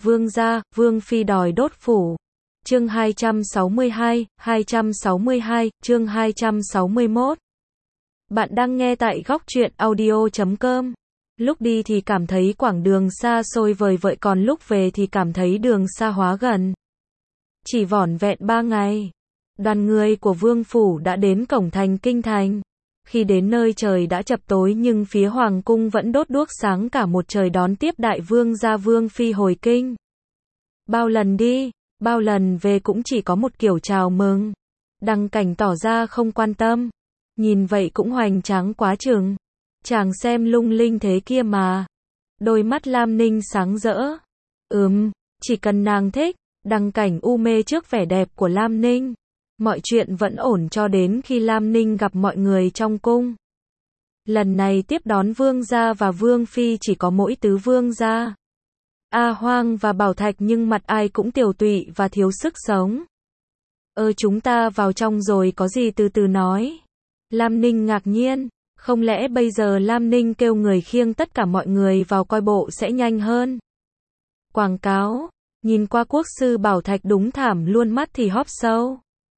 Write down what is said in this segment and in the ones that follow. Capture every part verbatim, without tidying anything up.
Vương gia, Vương phi đòi đốt phủ. Chương hai trăm sáu mươi hai, hai trăm sáu mươi hai, chương hai trăm sáu mươi mốt. Bạn đang nghe tại góc truyện audio chấm com. Lúc đi thì cảm thấy quãng đường xa xôi vời vợi, còn lúc về thì cảm thấy đường xa hóa gần. Chỉ vỏn vẹn ba ngày, đoàn người của Vương phủ đã đến cổng thành kinh thành. Khi đến nơi trời đã chập tối nhưng phía hoàng cung vẫn đốt đuốc sáng cả một trời đón tiếp đại vương gia Vương phi hồi kinh. Bao lần đi, bao lần về cũng chỉ có một kiểu chào mừng. Đăng Cảnh tỏ ra không quan tâm. Nhìn vậy cũng hoành tráng quá chừng. Chàng xem lung linh thế kia mà. Đôi mắt Lam Ninh sáng rỡ. Ừm, chỉ cần nàng thích. Đăng Cảnh u mê trước vẻ đẹp của Lam Ninh. Mọi chuyện vẫn ổn cho đến khi Lam Ninh gặp mọi người trong cung. Lần này tiếp đón vương gia và vương phi chỉ có mỗi tứ vương gia, A Hoang và Bảo Thạch, nhưng mặt ai cũng tiều tụy và thiếu sức sống. Ơ chúng ta vào trong rồi có gì từ từ nói. Lam Ninh ngạc nhiên, không lẽ bây giờ Lam Ninh kêu người khiêng tất cả mọi người vào coi bộ sẽ nhanh hơn. Quảng cáo, nhìn qua quốc sư Bảo Thạch đúng thảm luôn, mắt thì hóp sâu.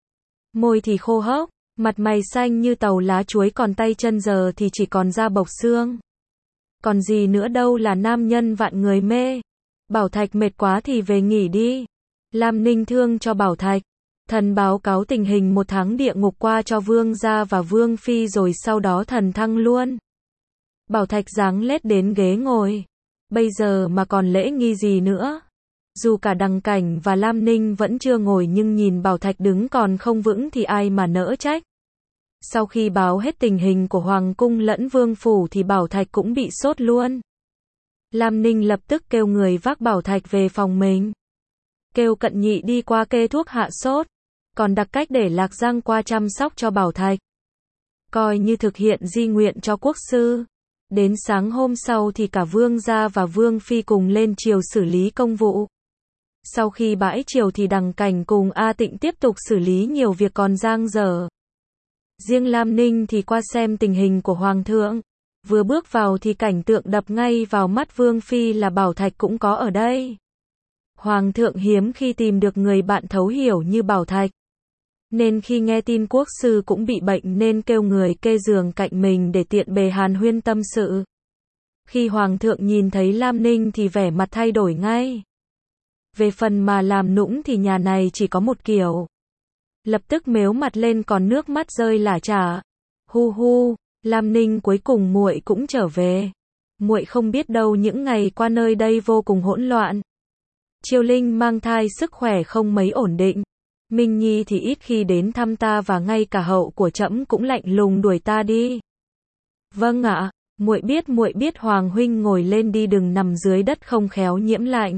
Môi thì khô hốc, mặt mày xanh như tàu lá chuối, còn tay chân giờ thì chỉ còn da bọc xương. Còn gì nữa đâu là nam nhân vạn người mê. Bảo Thạch mệt quá thì về nghỉ đi. Lam Ninh thương cho Bảo Thạch. Thần báo cáo tình hình một tháng địa ngục qua cho vương gia và vương phi rồi sau đó thần thăng luôn. Bảo Thạch giáng lết đến ghế ngồi. Bây giờ mà còn lễ nghi gì nữa. Dù cả Đăng Cảnh và Lam Ninh vẫn chưa ngồi nhưng nhìn Bảo Thạch đứng còn không vững thì ai mà nỡ trách. Sau khi báo hết tình hình của Hoàng cung lẫn Vương phủ thì Bảo Thạch cũng bị sốt luôn. Lam Ninh lập tức kêu người vác Bảo Thạch về phòng mình. Kêu Cận Nhị đi qua kê thuốc hạ sốt. Còn đặc cách để Lạc Giang qua chăm sóc cho Bảo Thạch. Coi như thực hiện di nguyện cho quốc sư. Đến sáng hôm sau thì cả Vương gia và Vương phi cùng lên triều xử lý công vụ. Sau khi bãi triều thì Đăng Cảnh cùng A Tịnh tiếp tục xử lý nhiều việc còn dang dở. Riêng Lam Ninh thì qua xem tình hình của Hoàng thượng. Vừa bước vào thì cảnh tượng đập ngay vào mắt Vương phi là Bảo Thạch cũng có ở đây. Hoàng thượng hiếm khi tìm được người bạn thấu hiểu như Bảo Thạch. Nên khi nghe tin quốc sư cũng bị bệnh nên kêu người kê giường cạnh mình để tiện bề hàn huyên tâm sự. Khi Hoàng thượng nhìn thấy Lam Ninh thì vẻ mặt thay đổi ngay. Về phần mà làm nũng thì nhà này chỉ có một kiểu. Lập tức mếu mặt lên còn nước mắt rơi lả chả. Hu hu, Lam Ninh cuối cùng muội cũng trở về. Muội không biết đâu những ngày qua nơi đây vô cùng hỗn loạn. Triều Linh mang thai sức khỏe không mấy ổn định. Minh Nhi thì ít khi đến thăm ta và ngay cả hậu của trẫm cũng lạnh lùng đuổi ta đi. Vâng ạ, muội biết muội biết. Hoàng huynh ngồi lên đi, đừng nằm dưới đất không khéo nhiễm lạnh.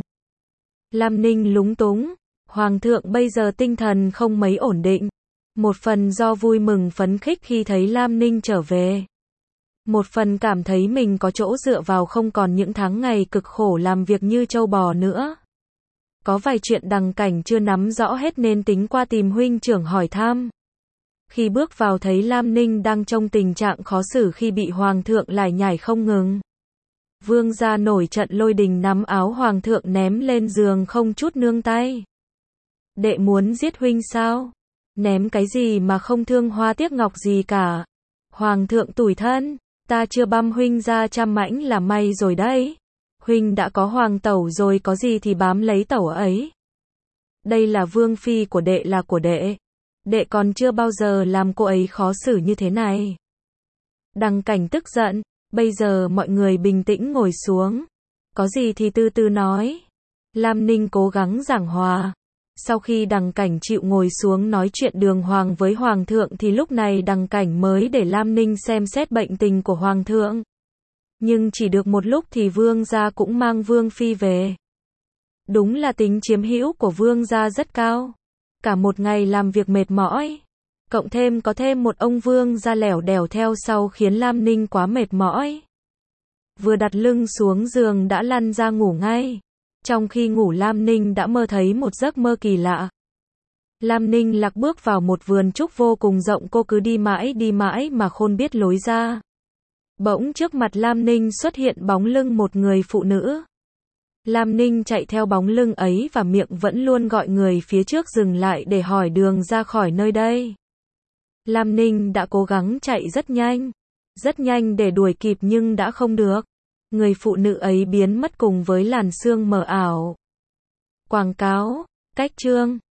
Lam Ninh lúng túng, Hoàng thượng bây giờ tinh thần không mấy ổn định. Một phần do vui mừng phấn khích khi thấy Lam Ninh trở về. Một phần cảm thấy mình có chỗ dựa vào, không còn những tháng ngày cực khổ làm việc như trâu bò nữa. Có vài chuyện Đăng Cảnh chưa nắm rõ hết nên tính qua tìm huynh trưởng hỏi thăm. Khi bước vào thấy Lam Ninh đang trong tình trạng khó xử khi bị Hoàng thượng lải nhải không ngừng. Vương gia nổi trận lôi đình nắm áo Hoàng thượng ném lên giường không chút nương tay. Đệ muốn giết huynh sao? Ném cái gì mà không thương hoa tiếc ngọc gì cả. Hoàng thượng tủi thân, ta chưa băm huynh ra trăm mảnh là may rồi đấy. Huynh đã có hoàng tẩu rồi, có gì thì bám lấy tẩu ấy. Đây là vương phi của đệ, là của đệ. Đệ còn chưa bao giờ làm cô ấy khó xử như thế này. Đăng Cảnh tức giận, bây giờ mọi người bình tĩnh ngồi xuống. Có gì thì từ từ nói. Lam Ninh cố gắng giảng hòa. Sau khi Đăng Cảnh chịu ngồi xuống nói chuyện đường hoàng với Hoàng thượng thì lúc này Đăng Cảnh mới để Lam Ninh xem xét bệnh tình của Hoàng thượng. Nhưng chỉ được một lúc thì vương gia cũng mang vương phi về. Đúng là tính chiếm hữu của vương gia rất cao. Cả một ngày làm việc mệt mỏi. Cộng thêm có thêm một ông vương gia lẻo đẻo theo sau khiến Lam Ninh quá mệt mỏi. Vừa đặt lưng xuống giường đã lăn ra ngủ ngay. Trong khi ngủ Lam Ninh đã mơ thấy một giấc mơ kỳ lạ. Lam Ninh lạc bước vào một vườn trúc vô cùng rộng, cô cứ đi mãi đi mãi mà không biết lối ra. Bỗng trước mặt Lam Ninh xuất hiện bóng lưng một người phụ nữ. Lam Ninh chạy theo bóng lưng ấy và miệng vẫn luôn gọi người phía trước dừng lại để hỏi đường ra khỏi nơi đây. Lam Ninh đã cố gắng chạy rất nhanh, rất nhanh để đuổi kịp nhưng đã không được. Người phụ nữ ấy biến mất cùng với làn sương mờ ảo. Quảng cáo, cách chương